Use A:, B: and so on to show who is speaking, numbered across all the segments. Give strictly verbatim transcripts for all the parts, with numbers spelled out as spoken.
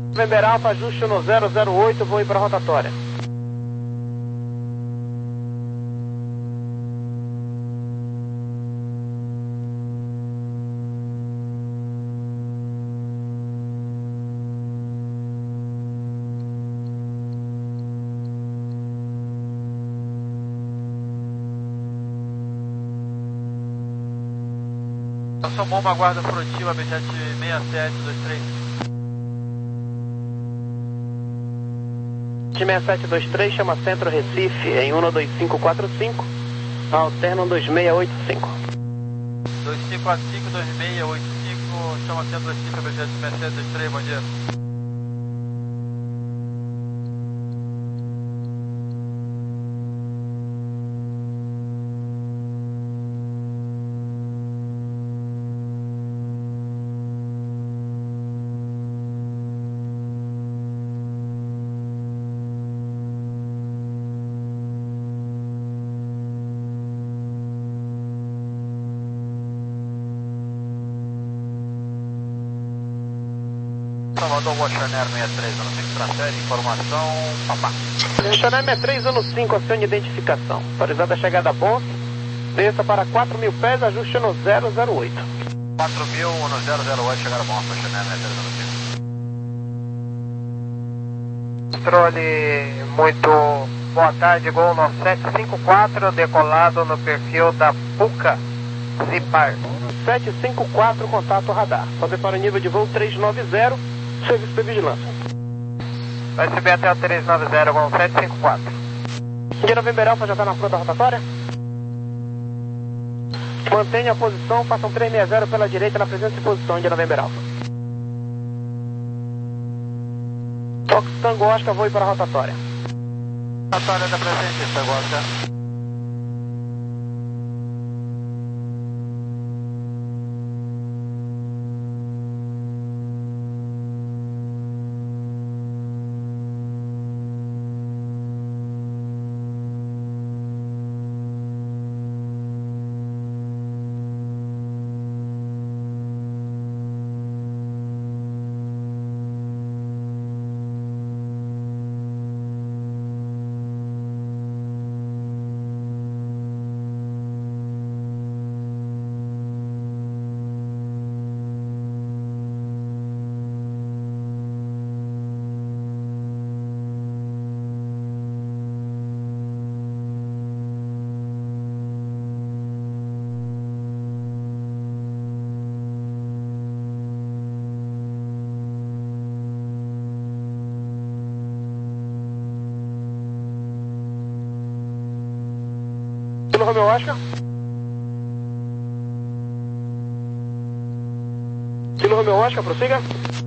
A: November Alpha, ajuste no zero zero oito, vou ir para a rotatória.
B: Eu sou bomba guarda furtiva B sete seis sete dois três.
A: seis sete dois três, chama Centro Recife em um dois cinco quatro cinco, alterna um dois seis oito cinco.
B: dois cinco quatro cinco, dois seis oito cinco, chama Centro Recife B sete seis sete dois três, bom dia. Salvador, Washington seis três um cinco, transfere informação, papá.
A: Washington seis três um cinco, acione identificação. Autorizada a chegada a Bonse, desça para quatro mil pés, ajuste no zero zero oito.
B: quatro mil no zero zero oito, chegada a Bonse, Washington seis três um cinco.
C: Controle, muito boa tarde, Gol no sete cinco quatro, decolado no perfil da Puca Zipar.
A: sete cinco quatro, contato radar. Fazer para o nível de voo trezentos e noventa, serviço de vigilância.
C: Vai subir até o trezentos e noventa, Gol sete cinco quatro.
A: Guia November Alpha já está na frota rotatória? Mantenha a posição, façam trezentos e sessenta pela direita na presença de posição, Guia November Alpha. Fox Tango Oscar, vou ir para a rotatória.
B: Rotatória da presença, Tango Oscar.
A: Kilo Romeo Oscar. Kilo Romeo Oscar, prossiga.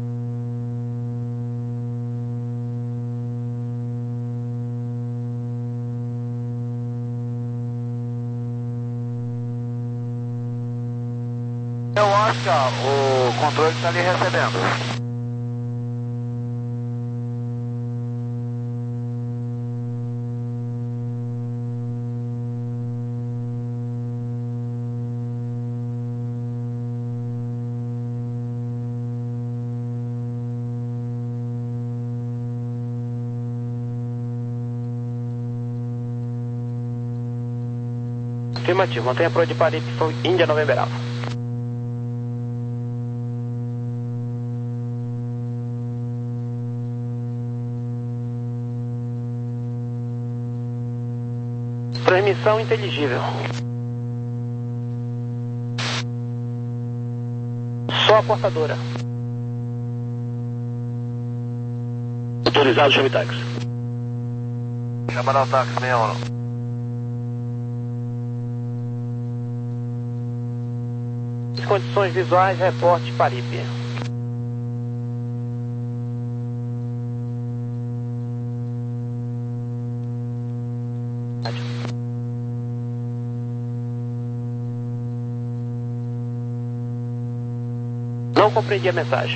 B: É o Oscar, o controle está ali recebendo.
A: Afirmativo, mantenha a proa de Paripe, Índia November Alpha. Transmissão inteligível. Só a portadora. Autorizado, chame táxi.
B: Chama o táxi, meia hora.
A: Condições visuais, reporte Paripe. Não compreendi a mensagem.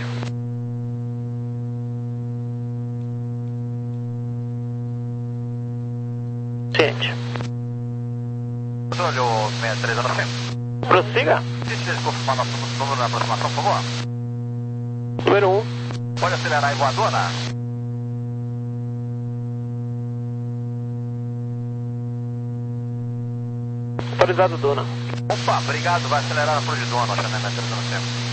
A: Ciente.
B: Controle o seis três um cinco.
A: Prossiga.
B: Precisa confirmar nosso número na aproximação, por favor?
A: Número um.
B: Pode acelerar aí, voadona.
A: Autorizado, dona.
B: Opa, obrigado, vai acelerar na Cruz de Dona, Ocean M três zero cinco.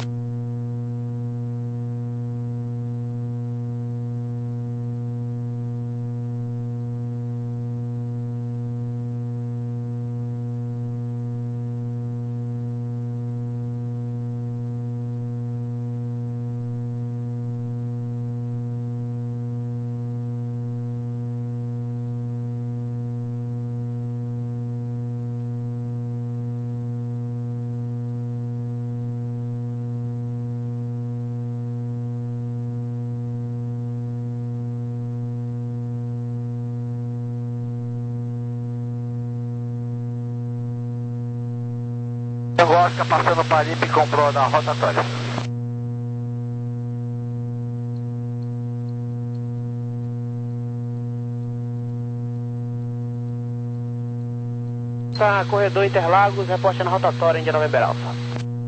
B: Oscar passando para Paripe e comprou na rotatória.
A: Tá, corredor Interlagos, reporte na rotatória em November Alpha.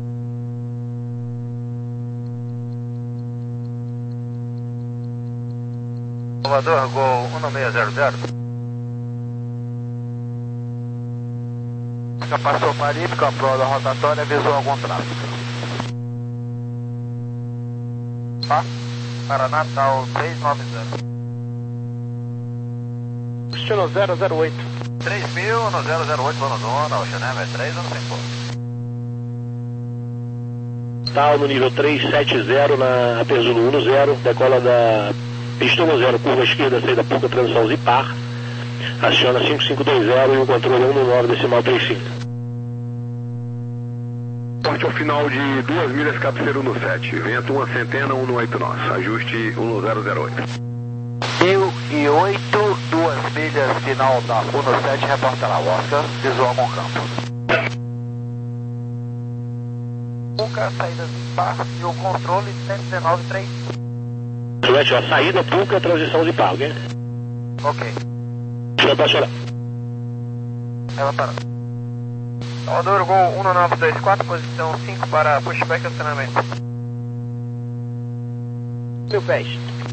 B: Salvador, Gol um seis zero zero. Já passou Paripe, comprou da rotatória, avisou algum tráfego. Tá? Paraná, tal três nove zero.
A: Destino zero zero oito.
B: três mil no zero zero oito, zona zona, Ocean M três, não sei qual.
D: Tal no nível trezentos e setenta na Pesulo um zero, decola da pista um zero, curva esquerda, saída Puca, transição Zipar. Aciona cinco cinco dois zero e o controle um nove decimal trinta e cinco.
E: Porte ao final de duas milhas, cabeceiro no sete. Vento uma centena, um no oito nós. Ajuste um zero zero oito.
B: Mil e oito, duas milhas, final da um no sete, reporta lá, Oscar, visual com campo. Puca, saída Zipar e o controle cento e dezenove três.
D: Suete, ó, saída Puca, transição Zipar, ok?
B: Ok.
D: Deixa eu passar lá.
B: Ela para.
C: Salvador, Gol um nove dois quatro, posição cinco para pushback e acionamento.
A: Mil pés.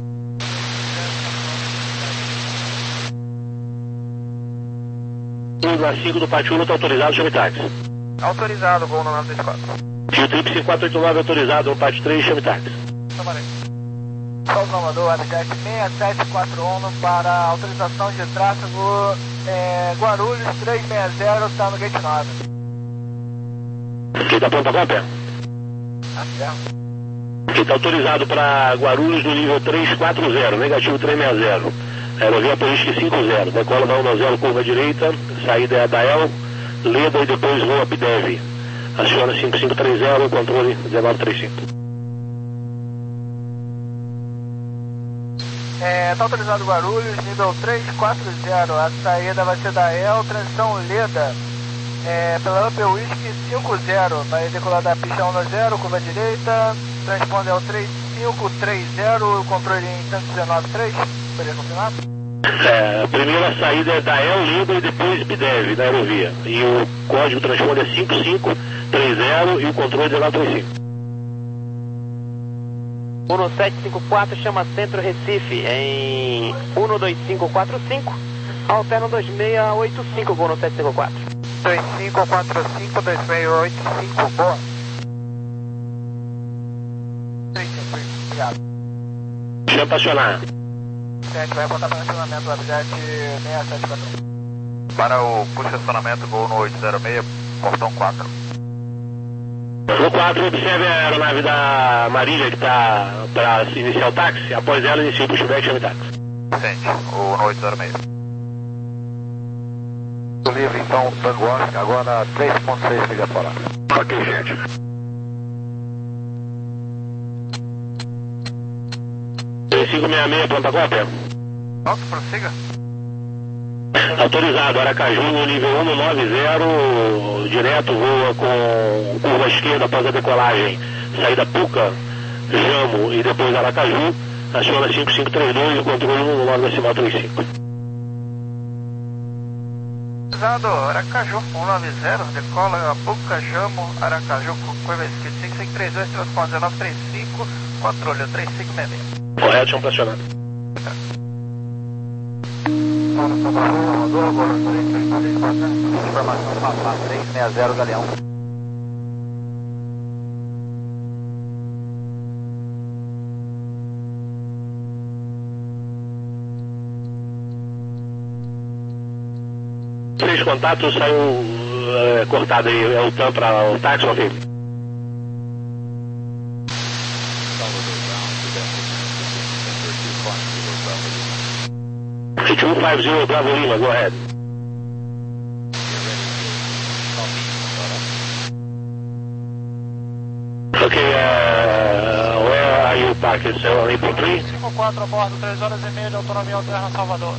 D: Na cinco do Pátio um está autorizado, chame táxi.
C: Autorizado, Gol um nove dois quatro.
D: Tio Trip cinco quatro oito nove autorizado, no Pátio três, chame táxi.
B: São Salvador, Abjet seis sete quatro um para autorização de tráfego é, Guarulhos trezentos e sessenta, está no gate nove.
D: Quem está pronto para pé?
B: Tá certo.
D: Quem está autorizado para Guarulhos no nível trezentos e quarenta, negativo trezentos e sessenta. Aerovia Política cinco zero, decola da um zero, curva direita, saída é a Dael, Leda e depois voa Pidev. Aciona cinco cinco três zero, controle dezenove trinta e cinco.
B: É, tá autorizado Guarulhos, nível trezentos e quarenta, a saída vai ser da El, transição Leda, é, pela Upper Whisky cinco zero, vai decolar da pista um zero, curva direita, transponder ao três cinco três zero, o controle em cento e dezenove três, poderia confirmar?
D: É, a primeira saída é da El, Leda e depois Pidev, da aerovia. E o código transponder é cinco cinco três zero e o controle dezenove trinta e cinco.
A: um sete cinco quatro, chama Centro Recife em um dois cinco quatro cinco, alterno dois seis oito cinco, Gol no sete cinco quatro.
C: dois cinco quatro cinco, dois seis oito cinco, boa.
B: Obrigado.
D: Deixa eu apaixonar.
B: sete vai botar para acionamento do Abjet seis sete quatro um.
F: Para o posicionamento, Gol no oito zero seis, portão quatro.
D: No quatro, observe a aeronave da Marília que está para iniciar o táxi. Após ela, inicia o pushback e chame táxi.
F: Sente, o no oito zero seis.
B: Livre então, Tango Oscar, agora três ponto seis milhas por hora.
E: Ok, gente.
D: três cinco seis seis, pronta cópia.
F: Ok, prossiga.
D: Autorizado, Aracaju no nível um nove zero, direto, voa com curva esquerda após a decolagem, saída Puca, Jamo e depois Aracaju, aciona cinco cinco três dois e o controle um nove decimal trinta e cinco.
C: Autorizado, Aracaju um nove zero, decola Puca, Jamo, Aracaju, curva esquerda cinco cinco três dois, transponder dezenove trinta e cinco, Patrulha três cinco seis seis.
D: Correto, chão pressionado.
C: Informação Papá três seis zero, Galeão.
D: Três contatos, saiu é, cortado aí, é o TAM para o táxi, ok? two five zero Bravo Lima, go ahead. Okay, uh, where are you parked? So on April three?
B: cinco quatro a bordo, três horas e meia de autonomia alterna Salvador.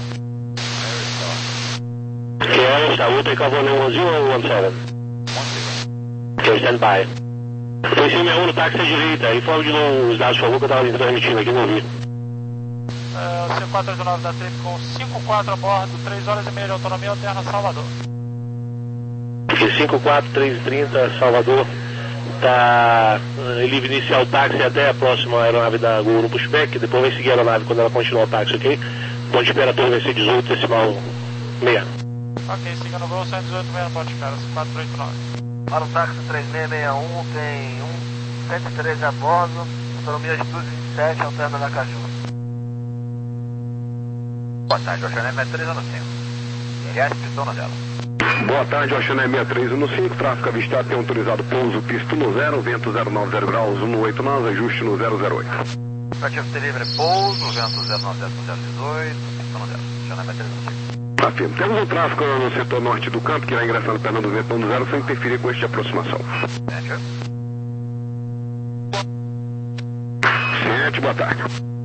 D: Okay, Aerostar, we'll take off on one zero or one seven? Okay, stand by. Foi sim, meu um no táxi à direita, informe de novo os dados, por favor, que eu estava transmitindo aqui, não ouvi.
B: É, C quatro oito nove da Trip com cinco quatro a bordo, três horas e meia de autonomia alterna Salvador.
D: Ok, cinco quatro, três trinta, Salvador. Tá livre iniciar o táxi até a próxima aeronave da Gol no pushback, depois vai seguir a aeronave quando ela continuar o táxi, ok? Ponto de espera torre vai ser dezoito decimal seis.
B: Ok, siga no voo cento e dezoito meia ponto de espera, C quatro oito nove.
C: Para o táxi três seis seis um, tem um cento e treze a bordo, autonomia de duzentos e vinte e sete, alterna da Caju. Boa tarde, Oceané sessenta e três no cinco. R S, pistão na dela.
E: Boa tarde, Oceané sessenta e três no cinco, tráfego avistado, tem autorizado pouso, pista no zero, vento zero nove zero graus, um oito nove, ajuste no zero zero oito.
C: Ativo delivery, pouso, vento zero nove zero dezoito, pistão na dela. Oceané sessenta e três no cinco.
E: Afirmo. Temos um tráfego no setor norte do campo, que irá ingressando Fernando Vento no zero, sem interferir com este aproximação.
C: Sete.
E: Sete, boa tarde.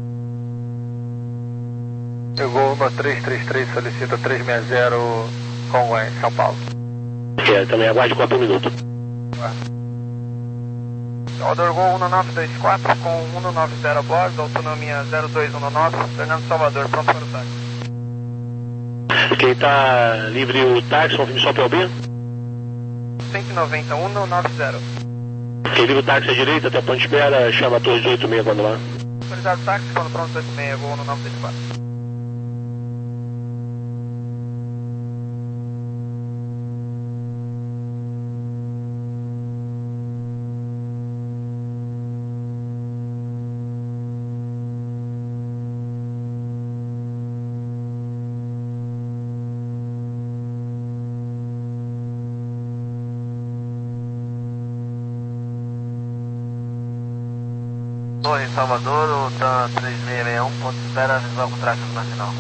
C: Chegou uma três três três, solicita três seis zero, Congonhas, São Paulo.
D: Ok, também aguarde quatro minutos.
C: Salvador Gol um nove dois quatro com um nove zero a bordo, autonomia zero dois um nove, Fernando Salvador, pronto para o táxi.
D: Ok, tá livre o táxi, confirme só P O B.
C: cento e noventa, um nove zero.
D: Ok, livre o táxi à direita, até a ponte de espera, chama a torre dezoito seis quando lá.
C: Autorizado táxi, quando pronto oito seis, Gol um nove dois quatro. Torre Salvador, o TAM três seis seis um, ponto de espera, visual com tráfego nacional.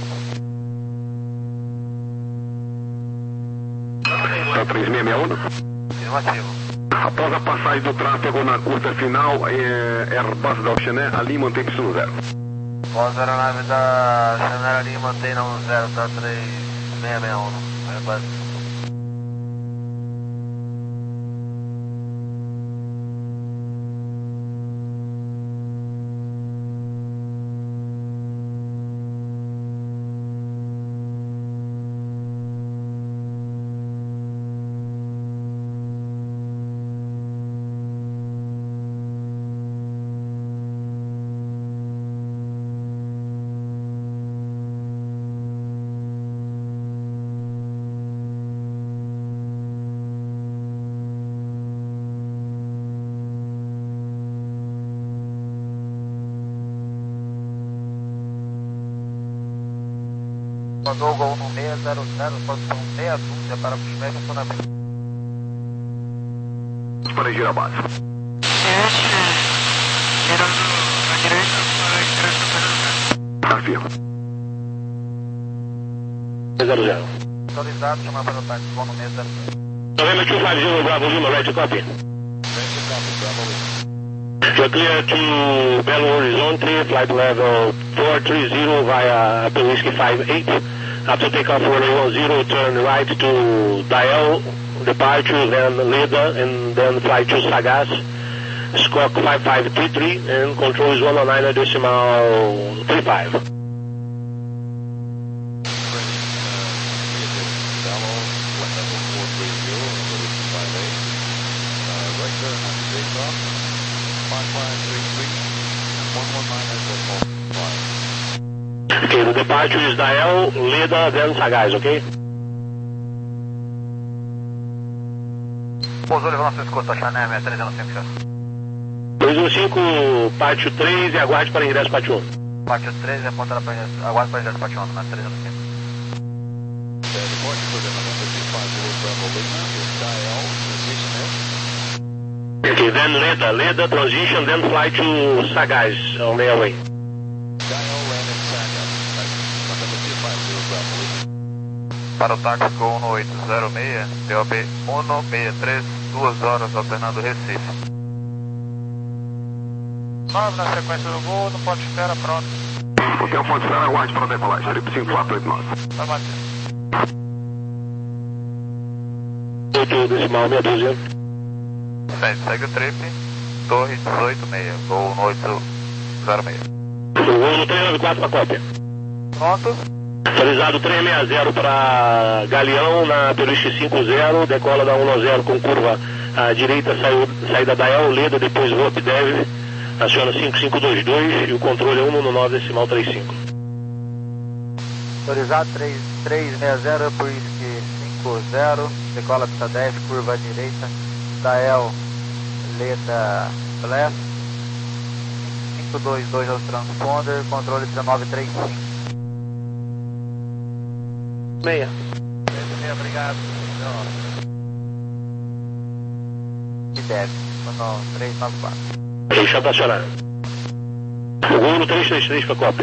E: TAM três seis seis um.
C: Afirmativo.
E: Após a passagem do tráfego na curta final, é, Airbus da Oceané, ali mantém pista no zero.
C: Após a aeronave da Oceané ali, mantém no zero, TAM três seis seis um. Airbus. Mandou o Gol no seis zero zero, posição meia dúzia para pushback e funcionamento.
E: Para girar a base. Afirmo.
D: zero zero.
C: Autorizado, chamar para o táxi, Gol no seis zero zero.
D: November two five zero Bravo Lima, right to copy. You're clear to Belo Horizonte, flight level four three zero via Apple Whiskey five eight. After takeoff runway one zero, turn right to Dael, departure, then Leda, and then fly to Sagaz, squawk five five three three, and control is one oh nine decimal three five. Okay, the departure is Dael, Leda, then Sagaz, ok?
F: Pousou, levou nosso escuta, Chané seis três um cinco.
D: três um cinco, pátio três e aguarde para ingresso pátio um.
F: Pátio três, aponta para ingresso, aguarde para ingresso pátio um, né? três um cinco.
D: Okay, then Leda, Leda transition, then fly to Sagaz on the airway.
F: Para o táxi Gol um oito zero seis, D O B um seis três, duas horas alternando Recife.
B: nove na sequência do Gol, no ponto de espera, pronto.
E: Hotel Ponte Espera, aguarde para a decolagem, trip cinco quatro oito nove.
B: Vai bater.
D: oito decimal meia dúzia.
F: Segue o trip, Torre dezoito seis, Gol um oito zero seis.
D: Voo no três nove quatro para cópia.
B: Pronto.
D: Atualizado três seis zero para Galeão na Peruche cinco zero, decola da um zero com curva à direita, saiu, saída da El, Leda, depois V O P Dev, aciona cinco cinco dois dois e o controle é um um nove decimal trinta e cinco.
B: Autorizado três seis zero por cinco zero, decola pista dez, curva à direita, Dael, Leda, Blast, cinco dois dois é o transponder, controle dezenove trinta e cinco.
A: Meia.
B: Meia, obrigado. E deve, no três nove quatro.
D: Deixa para acionar. O voo no três três três para cópia.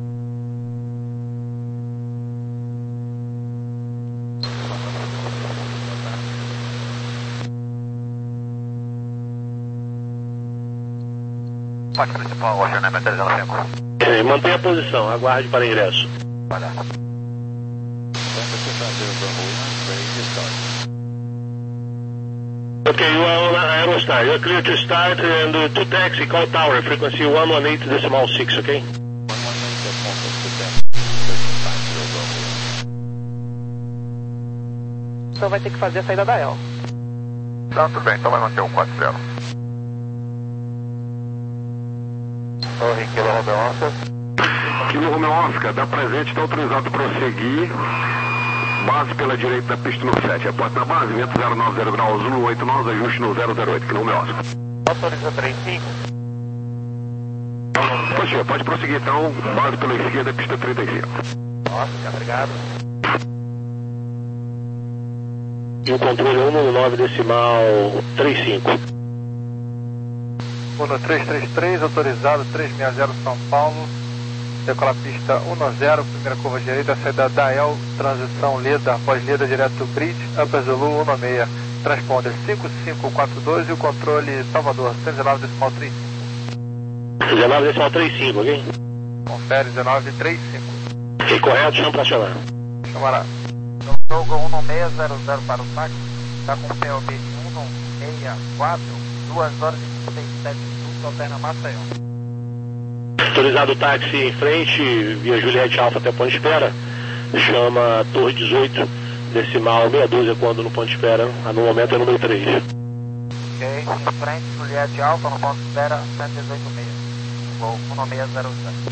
F: Pátio principal, Roger, né? três um cinco.
D: É, mantenha a posição, aguarde para ingresso.
F: Olha.
D: Okay, you are on Aerostar. You're clear to start and uh, to taxi, call tower, frequency one one eight decimal six, ok?
A: Então vai ter que fazer a saída da El.
F: Tá, tudo bem, então vai manter um quatro zero. Torre, Kilo Romeo Oscar.
E: Kilo Romeo Oscar, dá presente, está autorizado para prosseguir. Base pela direita da pista no sete. Aporte na base, vento zero nove zero graus, um oito nove, ajuste no zero zero oito, Kilo Romeo Oscar.
B: Autoriza três cinco.
E: Poxa, pode prosseguir então, base pela esquerda, pista trinta e cinco.
B: Nossa, obrigado.
D: E o controle é um um nove decimal trinta e cinco.
B: Uno três três três, autorizado três seis zero São Paulo. Decola pista um zero, primeira curva direita, saída da El, transição Leda, após Leda direto Bridge, Upper Zulu um seis, transponder cinco cinco quatro dois e o controle Salvador, cento e dezenove decimal trinta e cinco.
D: dezenove decimal trinta e cinco, ok?
B: Confere dezenove trinta e cinco.
D: Ok, correto, chama para acionar.
B: Chamará. Togo um seis zero zero para o táxi, está com P O B um seis quatro, duas horas e cinquenta e sete minutos, alterna Maceió.
D: Autorizado o táxi em frente, via Juliette Alfa até ponto de espera, chama Torre dezoito, decimal meia dúzia quando no ponto de espera, no momento é número três.
B: Ok, em frente, Juliette Alfa, no ponto de espera, cento e dezoito seis, voo um seis zero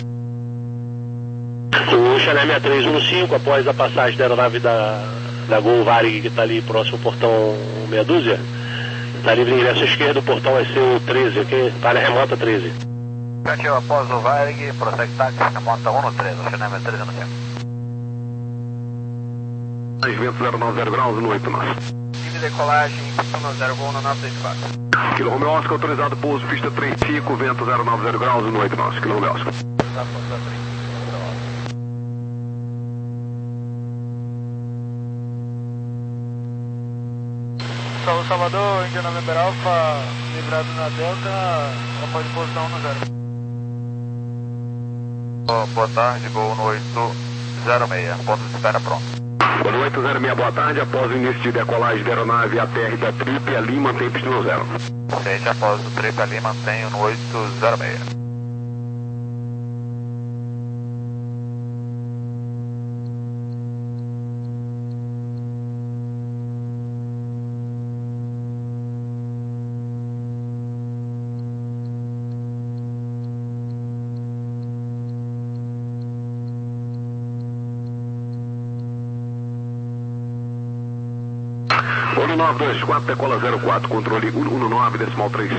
B: zero.
D: O Chané seis três um cinco, após a passagem da aeronave da, da Gol Varig, que está ali próximo ao portão meia dúzia, está livre ingresso à esquerda, o portão vai ser o treze, ok? Área remota treze.
F: Cantinho após o Varig, prossegue táxi, remota um três, o Chané três um cinco.
E: Vento zero nove zero graus, um oito nove.
B: Time de decolagem, um zero, gol no nove seis quatro.
E: Kilo Romeo Oscar, autorizado pouso, pista trinta e cinco, vento zero nove zero graus, um oito nove, Kilo Romeo Oscar.
B: Salve Salvador, Índia November Alpha, livrado na Delta, após posição um zero.
F: Oh, boa tarde, Gol no oito zero seis, ponto de espera pronto.
E: Gol oito zero seis, boa tarde, após o início de decolagem da aeronave A T R da Trip, ali mantém pista no zero.
F: Gente, após o trip ali, mantenho no oito zero seis.
E: um nove dois quatro, decola zero quatro, controle um um nove, decimal três